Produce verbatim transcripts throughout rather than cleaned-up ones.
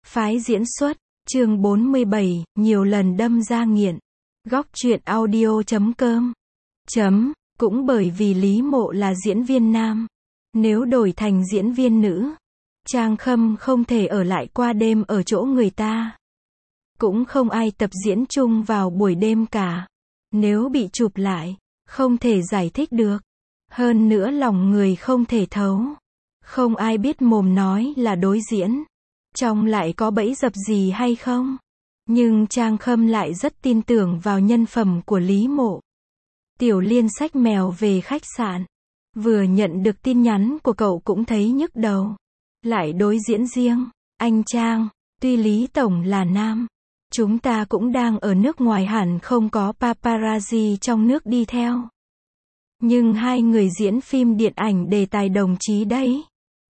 Phái diễn xuất, chương bốn mươi bảy, nhiều lần đâm ra nghiện. Góc truyện audio chấm com. Chấm, cũng bởi vì Lý Mộ là diễn viên nam. Nếu đổi thành diễn viên nữ, Trang Khâm không thể ở lại qua đêm ở chỗ người ta. Cũng không ai tập diễn chung vào buổi đêm cả. Nếu bị chụp lại, không thể giải thích được. Hơn nữa lòng người không thể thấu. Không ai biết mồm nói là đối diễn. Trong lại có bẫy dập gì hay không? Nhưng Trang Khâm lại rất tin tưởng vào nhân phẩm của Lý Mộ. Tiểu Liên xách mèo về khách sạn. Vừa nhận được tin nhắn của cậu cũng thấy nhức đầu. Lại đối diễn riêng. Anh Trang, tuy Lý Tổng là nam, chúng ta cũng đang ở nước ngoài hẳn không có paparazzi trong nước đi theo. Nhưng hai người diễn phim điện ảnh đề tài đồng chí đấy.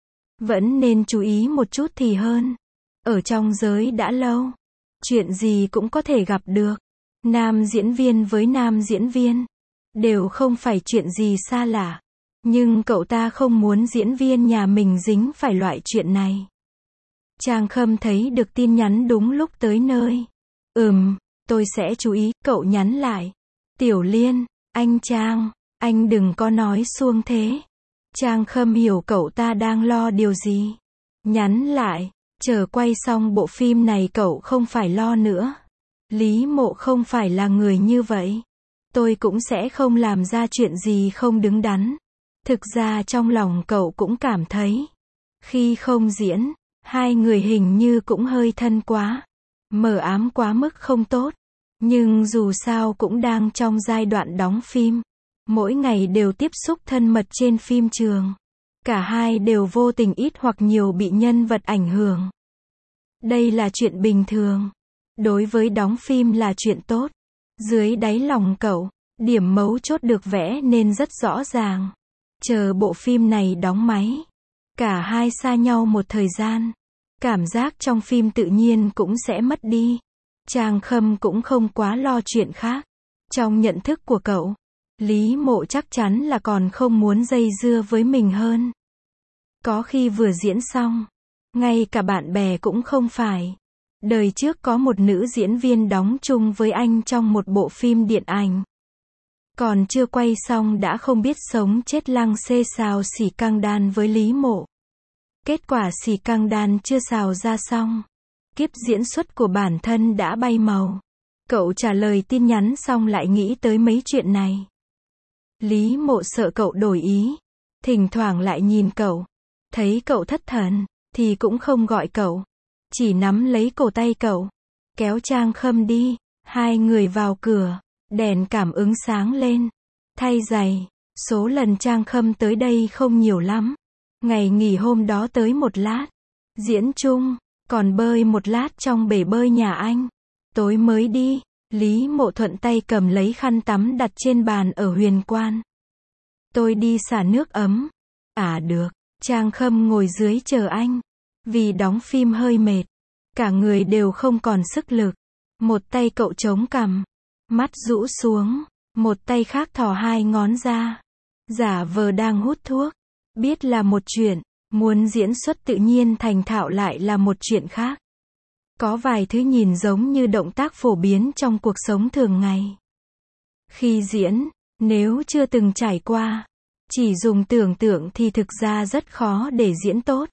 Vẫn nên chú ý một chút thì hơn. Ở trong giới đã lâu, chuyện gì cũng có thể gặp được. Nam diễn viên với nam diễn viên, đều không phải chuyện gì xa lạ. Nhưng cậu ta không muốn diễn viên nhà mình dính phải loại chuyện này. Trang Khâm thấy được tin nhắn đúng lúc tới nơi. Ừm, tôi sẽ chú ý, cậu nhắn lại. Tiểu Liên, anh Trang, anh đừng có nói suông thế. Trang Khâm hiểu cậu ta đang lo điều gì. Nhắn lại, chờ quay xong bộ phim này cậu không phải lo nữa. Lý Mộ không phải là người như vậy. Tôi cũng sẽ không làm ra chuyện gì không đứng đắn. Thực ra trong lòng cậu cũng cảm thấy, khi không diễn, hai người hình như cũng hơi thân quá. Mờ ám quá mức không tốt. Nhưng dù sao cũng đang trong giai đoạn đóng phim. Mỗi ngày đều tiếp xúc thân mật trên phim trường. Cả hai đều vô tình ít hoặc nhiều bị nhân vật ảnh hưởng. Đây là chuyện bình thường. Đối với đóng phim là chuyện tốt. Dưới đáy lòng cậu, điểm mấu chốt được vẽ nên rất rõ ràng. Chờ bộ phim này đóng máy, cả hai xa nhau một thời gian, cảm giác trong phim tự nhiên cũng sẽ mất đi. Trang Khâm cũng không quá lo chuyện khác. Trong nhận thức của cậu, Lý Mộ chắc chắn là còn không muốn dây dưa với mình hơn. Có khi vừa diễn xong, ngay cả bạn bè cũng không phải. Đời trước có một nữ diễn viên đóng chung với anh trong một bộ phim điện ảnh. Còn chưa quay xong đã không biết sống chết lăng xê xào xỉ căng đan với Lý Mộ. Kết quả xỉ căng đan chưa xào ra xong. Kiếp diễn xuất của bản thân đã bay màu. Cậu trả lời tin nhắn xong lại nghĩ tới mấy chuyện này. Lý Mộ sợ cậu đổi ý. Thỉnh thoảng lại nhìn cậu. Thấy cậu thất thần, thì cũng không gọi cậu. Chỉ nắm lấy cổ tay cậu. Kéo Trang Khâm đi. Hai người vào cửa. Đèn cảm ứng sáng lên. Thay giày. Số lần Trang Khâm tới đây không nhiều lắm. Ngày nghỉ hôm đó tới một lát. Diễn chung. Còn bơi một lát trong bể bơi nhà anh. Tối mới đi. Lý Mộ thuận tay cầm lấy khăn tắm đặt trên bàn ở Huyền Quan. Tôi đi xả nước ấm. À được. Trang Khâm ngồi dưới chờ anh. Vì đóng phim hơi mệt. Cả người đều không còn sức lực. Một tay cậu chống cằm. Mắt rũ xuống. Một tay khác thò hai ngón ra. Giả vờ đang hút thuốc. Biết là một chuyện. Muốn diễn xuất tự nhiên thành thạo lại là một chuyện khác. Có vài thứ nhìn giống như động tác phổ biến trong cuộc sống thường ngày. Khi diễn, nếu chưa từng trải qua, chỉ dùng tưởng tượng thì thực ra rất khó để diễn tốt.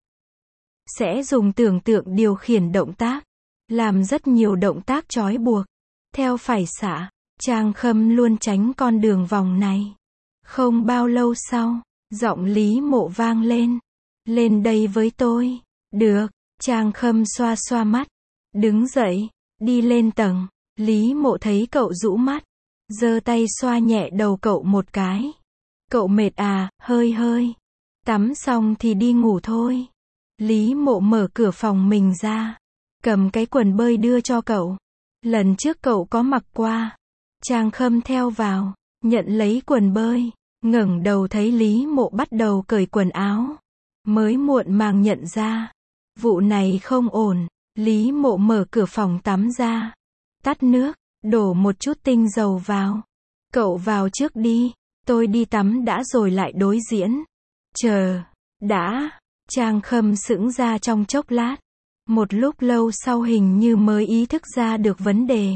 Sẽ dùng tưởng tượng điều khiển động tác, làm rất nhiều động tác trói buộc. Theo phải xạ, Trang Khâm luôn tránh con đường vòng này. Không bao lâu sau, giọng Lý Mộ vang lên. Lên đây với tôi. Được, Trang Khâm xoa xoa mắt. Đứng dậy, đi lên tầng. Lý Mộ thấy cậu rũ mắt. Giơ tay xoa nhẹ đầu cậu một cái. Cậu mệt à, hơi hơi. Tắm xong thì đi ngủ thôi. Lý Mộ mở cửa phòng mình ra. Cầm cái quần bơi đưa cho cậu. Lần trước cậu có mặc qua. Trang Khâm theo vào. Nhận lấy quần bơi. Ngẩng đầu thấy Lý Mộ bắt đầu cởi quần áo. Mới muộn màng nhận ra. Vụ này không ổn. Lý Mộ mở cửa phòng tắm ra. Tắt nước. Đổ một chút tinh dầu vào. Cậu vào trước đi. Tôi đi tắm đã rồi lại đối diễn. Chờ. Đã. Trang Khâm sững ra trong chốc lát. Một lúc lâu sau hình như mới ý thức ra được vấn đề.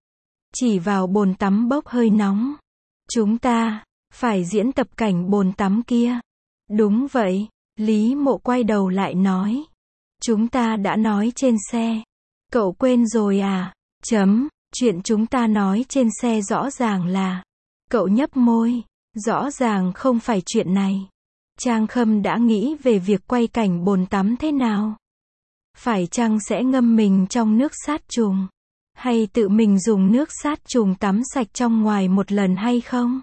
Chỉ vào bồn tắm bốc hơi nóng. Chúng ta, phải diễn tập cảnh bồn tắm kia. Đúng vậy, Lý Mộ quay đầu lại nói. Chúng ta đã nói trên xe. Cậu quên rồi à? Chấm, chuyện chúng ta nói trên xe rõ ràng là. Cậu nhấp môi. Rõ ràng không phải chuyện này. Trang Khâm đã nghĩ về việc quay cảnh bồn tắm thế nào? Phải chăng sẽ ngâm mình trong nước sát trùng? Hay tự mình dùng nước sát trùng tắm sạch trong ngoài một lần hay không?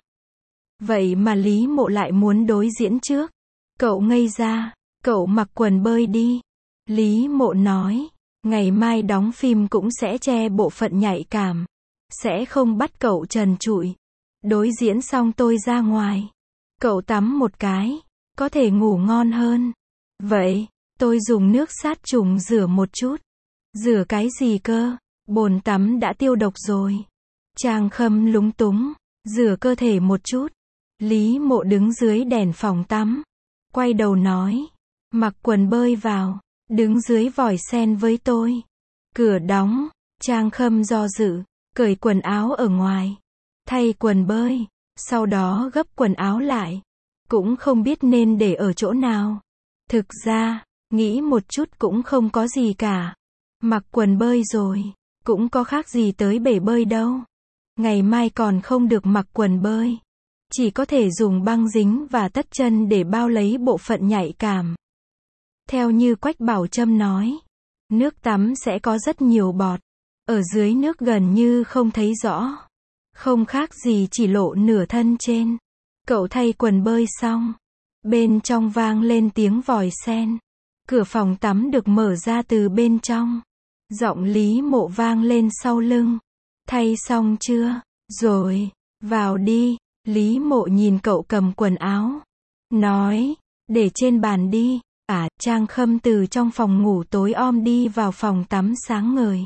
Vậy mà Lý Mộ lại muốn đối diễn trước. Cậu ngây ra, cậu mặc quần bơi đi. Lý Mộ nói, ngày mai đóng phim cũng sẽ che bộ phận nhạy cảm. Sẽ không bắt cậu trần trụi. Đối diễn xong tôi ra ngoài. Cậu tắm một cái, có thể ngủ ngon hơn. Vậy, tôi dùng nước sát trùng rửa một chút. Rửa cái gì cơ? Bồn tắm đã tiêu độc rồi. Trang Khâm lúng túng. Rửa cơ thể một chút. Lý Mộ đứng dưới đèn phòng tắm. Quay đầu nói. Mặc quần bơi vào. Đứng dưới vòi sen với tôi. Cửa đóng. Trang Khâm do dự. Cởi quần áo ở ngoài. Thay quần bơi. Sau đó gấp quần áo lại. Cũng không biết nên để ở chỗ nào. Thực ra, nghĩ một chút cũng không có gì cả. Mặc quần bơi rồi. Cũng có khác gì tới bể bơi đâu. Ngày mai còn không được mặc quần bơi. Chỉ có thể dùng băng dính và tất chân để bao lấy bộ phận nhạy cảm. Theo như Quách Bảo Trâm nói, nước tắm sẽ có rất nhiều bọt. Ở dưới nước gần như không thấy rõ. Không khác gì chỉ lộ nửa thân trên. Cậu thay quần bơi xong. Bên trong vang lên tiếng vòi sen. Cửa phòng tắm được mở ra từ bên trong. Giọng Lý Mộ vang lên sau lưng. Thay xong chưa? Rồi, vào đi. Lý Mộ nhìn cậu cầm quần áo. Nói, để trên bàn đi. À, Trang Khâm từ trong phòng ngủ tối om đi vào phòng tắm sáng ngời.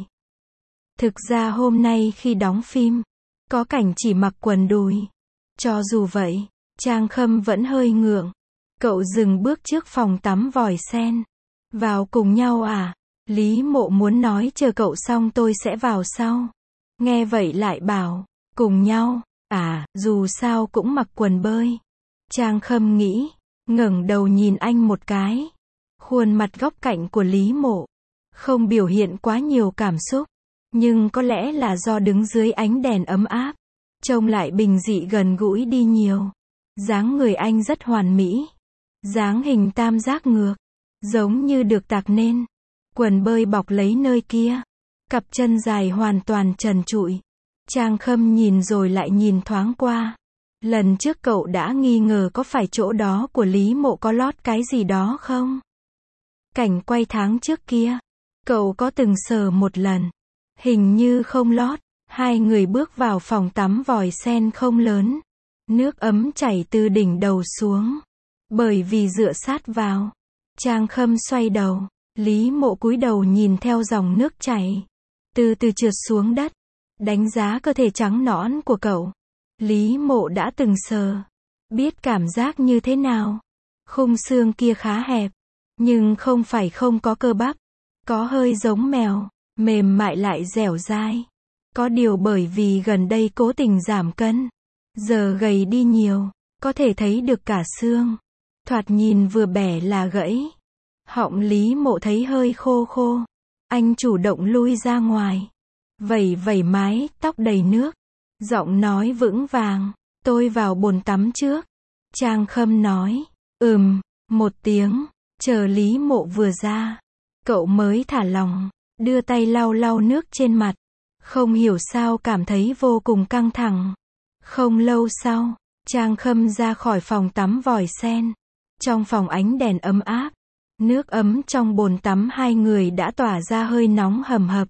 Thực ra hôm nay khi đóng phim, có cảnh chỉ mặc quần đùi. Cho dù vậy, Trang Khâm vẫn hơi ngượng. Cậu dừng bước trước phòng tắm vòi sen. Vào cùng nhau à? Lý Mộ muốn nói chờ cậu xong tôi sẽ vào sau. Nghe vậy lại bảo, cùng nhau, à, dù sao cũng mặc quần bơi. Trang Khâm nghĩ, ngẩng đầu nhìn anh một cái. Khuôn mặt góc cạnh của Lý Mộ, không biểu hiện quá nhiều cảm xúc. Nhưng có lẽ là do đứng dưới ánh đèn ấm áp. Trông lại bình dị gần gũi đi nhiều. Dáng người anh rất hoàn mỹ. Dáng hình tam giác ngược. Giống như được tạc nên. Quần bơi bọc lấy nơi kia. Cặp chân dài hoàn toàn trần trụi. Trang Khâm nhìn rồi lại nhìn thoáng qua. Lần trước cậu đã nghi ngờ có phải chỗ đó của Lý Mộ có lót cái gì đó không? Cảnh quay tháng trước kia. Cậu có từng sờ một lần. Hình như không lót. Hai người bước vào phòng tắm vòi sen không lớn. Nước ấm chảy từ đỉnh đầu xuống. Bởi vì dựa sát vào. Trang Khâm xoay đầu. Lý Mộ cúi đầu nhìn theo dòng nước chảy. Từ từ trượt xuống đất. Đánh giá cơ thể trắng nõn của cậu. Lý Mộ đã từng sờ. Biết cảm giác như thế nào. Khung xương kia khá hẹp. Nhưng không phải không có cơ bắp. Có hơi giống mèo. Mềm mại lại dẻo dai. Có điều bởi vì gần đây cố tình giảm cân. Giờ gầy đi nhiều. Có thể thấy được cả xương. Thoạt nhìn vừa bẻ là gãy. Họng Lý Mộ thấy hơi khô khô. Anh chủ động lui ra ngoài. Vẩy vẩy mái tóc đầy nước. Giọng nói vững vàng. Tôi vào bồn tắm trước. Trang Khâm nói. Ừm, một tiếng. Chờ Lý Mộ vừa ra. Cậu mới thả lòng. Đưa tay lau lau nước trên mặt. Không hiểu sao cảm thấy vô cùng căng thẳng. Không lâu sau, Trang Khâm ra khỏi phòng tắm vòi sen. Trong phòng ánh đèn ấm áp. Nước ấm trong bồn tắm hai người đã tỏa ra hơi nóng hầm hập.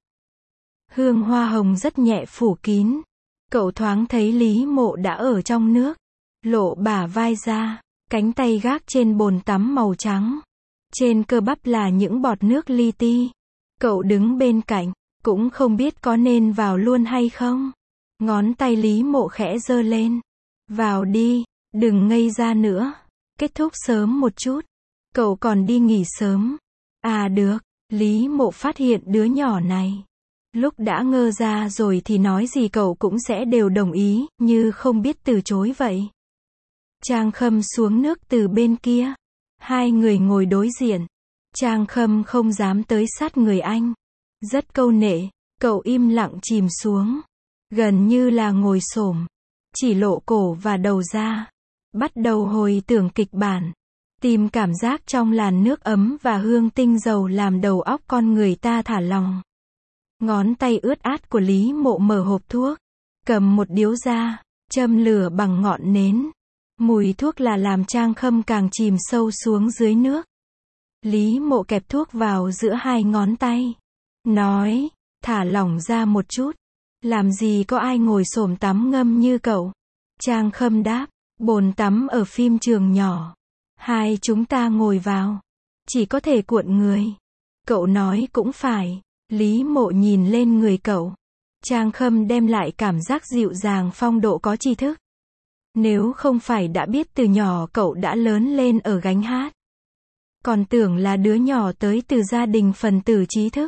Hương hoa hồng rất nhẹ phủ kín. Cậu thoáng thấy Lý Mộ đã ở trong nước. Lộ bả vai ra. Cánh tay gác trên bồn tắm màu trắng. Trên cơ bắp là những bọt nước li ti. Cậu đứng bên cạnh. Cũng không biết có nên vào luôn hay không. Ngón tay Lý Mộ khẽ giơ lên. Vào đi. Đừng ngây ra nữa. Kết thúc sớm một chút. Cậu còn đi nghỉ sớm. À được. Lý Mộ phát hiện đứa nhỏ này. Lúc đã ngơ ra rồi thì nói gì cậu cũng sẽ đều đồng ý, như không biết từ chối vậy. Trang Khâm xuống nước từ bên kia. Hai người ngồi đối diện. Trang Khâm không dám tới sát người anh. Rất câu nệ, cậu im lặng chìm xuống. Gần như là ngồi xổm, chỉ lộ cổ và đầu ra. Bắt đầu hồi tưởng kịch bản. Tìm cảm giác trong làn nước ấm và hương tinh dầu làm đầu óc con người ta thả lỏng. Ngón tay ướt át của Lý Mộ mở hộp thuốc. Cầm một điếu ra, châm lửa bằng ngọn nến. Mùi thuốc là làm Trang Khâm càng chìm sâu xuống dưới nước. Lý Mộ kẹp thuốc vào giữa hai ngón tay. Nói, thả lỏng ra một chút. Làm gì có ai ngồi xổm tắm ngâm như cậu. Trang Khâm đáp, bồn tắm ở phim trường nhỏ. Hai chúng ta ngồi vào. Chỉ có thể cuộn người. Cậu nói cũng phải. Lý Mộ nhìn lên người cậu. Trang Khâm đem lại cảm giác dịu dàng phong độ có tri thức. Nếu không phải đã biết từ nhỏ cậu đã lớn lên ở gánh hát. Còn tưởng là đứa nhỏ tới từ gia đình phần tử trí thức.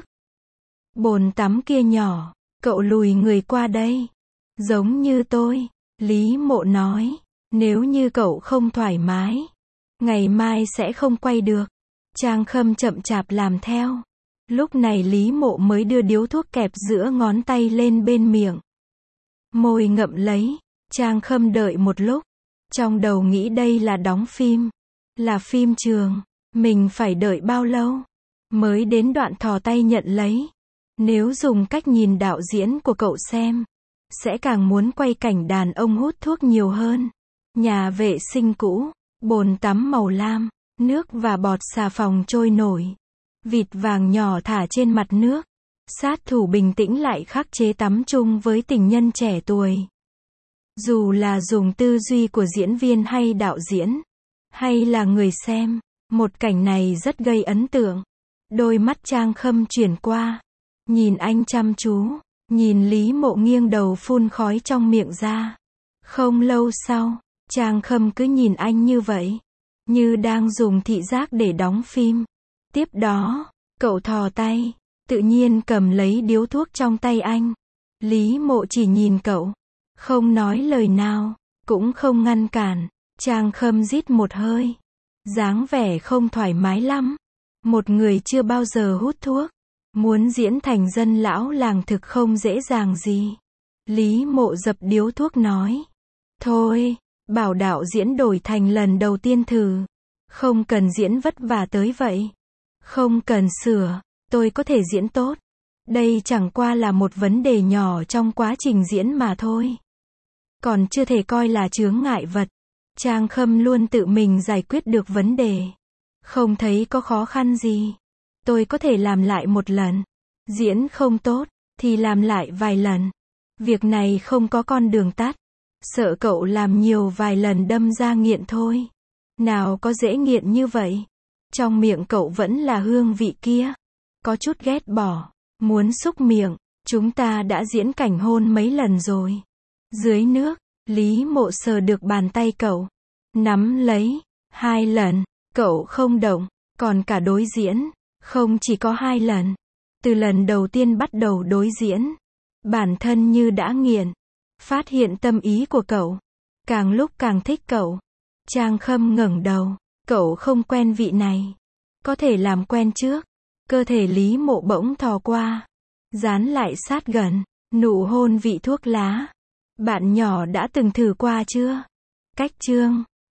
Bồn tắm kia nhỏ, cậu lùi người qua đây. Giống như tôi. Lý Mộ nói, nếu như cậu không thoải mái, ngày mai sẽ không quay được. Trang Khâm chậm chạp làm theo. Lúc này Lý Mộ mới đưa điếu thuốc kẹp giữa ngón tay lên bên miệng. Môi ngậm lấy. Trang Khâm đợi một lúc. Trong đầu nghĩ đây là đóng phim. Là phim trường. Mình phải đợi bao lâu mới đến đoạn thò tay nhận lấy. Nếu dùng cách nhìn đạo diễn của cậu xem, sẽ càng muốn quay cảnh đàn ông hút thuốc nhiều hơn. Nhà vệ sinh cũ, bồn tắm màu lam, nước và bọt xà phòng trôi nổi. Vịt vàng nhỏ thả trên mặt nước. Sát thủ bình tĩnh lại khắc chế tắm chung với tình nhân trẻ tuổi. Dù là dùng tư duy của diễn viên hay đạo diễn, hay là người xem, một cảnh này rất gây ấn tượng. Đôi mắt Trang Khâm chuyển qua. Nhìn anh chăm chú. Nhìn Lý Mộ nghiêng đầu phun khói trong miệng ra. Không lâu sau, Trang Khâm cứ nhìn anh như vậy. Như đang dùng thị giác để đóng phim. Tiếp đó, cậu thò tay, tự nhiên cầm lấy điếu thuốc trong tay anh. Lý Mộ chỉ nhìn cậu. Không nói lời nào, cũng không ngăn cản. Trang Khâm rít một hơi. Dáng vẻ không thoải mái lắm. Một người chưa bao giờ hút thuốc. Muốn diễn thành dân lão làng thực không dễ dàng gì. Lý Mộ dập điếu thuốc nói. Thôi, bảo đạo diễn đổi thành lần đầu tiên thử. Không cần diễn vất vả tới vậy. Không cần sửa, tôi có thể diễn tốt. Đây chẳng qua là một vấn đề nhỏ trong quá trình diễn mà thôi. Còn chưa thể coi là chướng ngại vật. Trang Khâm luôn tự mình giải quyết được vấn đề. Không thấy có khó khăn gì. Tôi có thể làm lại một lần. Diễn không tốt, thì làm lại vài lần. Việc này không có con đường tắt. Sợ cậu làm nhiều vài lần đâm ra nghiện thôi. Nào có dễ nghiện như vậy. Trong miệng cậu vẫn là hương vị kia. Có chút ghét bỏ. Muốn xúc miệng. Chúng ta đã diễn cảnh hôn mấy lần rồi. Dưới nước, Lý Mộ sờ được bàn tay cậu. Nắm lấy. Hai lần. Cậu không động. Còn cả đối diễn. Không chỉ có hai lần. Từ lần đầu tiên bắt đầu đối diễn. Bản thân như đã nghiện. Phát hiện tâm ý của cậu. Càng lúc càng thích cậu. Trang Khâm ngẩng đầu. Cậu không quen vị này. Có thể làm quen trước. Cơ thể Lý Mộ bỗng thò qua. Dán lại sát gần. Nụ hôn vị thuốc lá. Bạn nhỏ đã từng thử qua chưa? Cách chương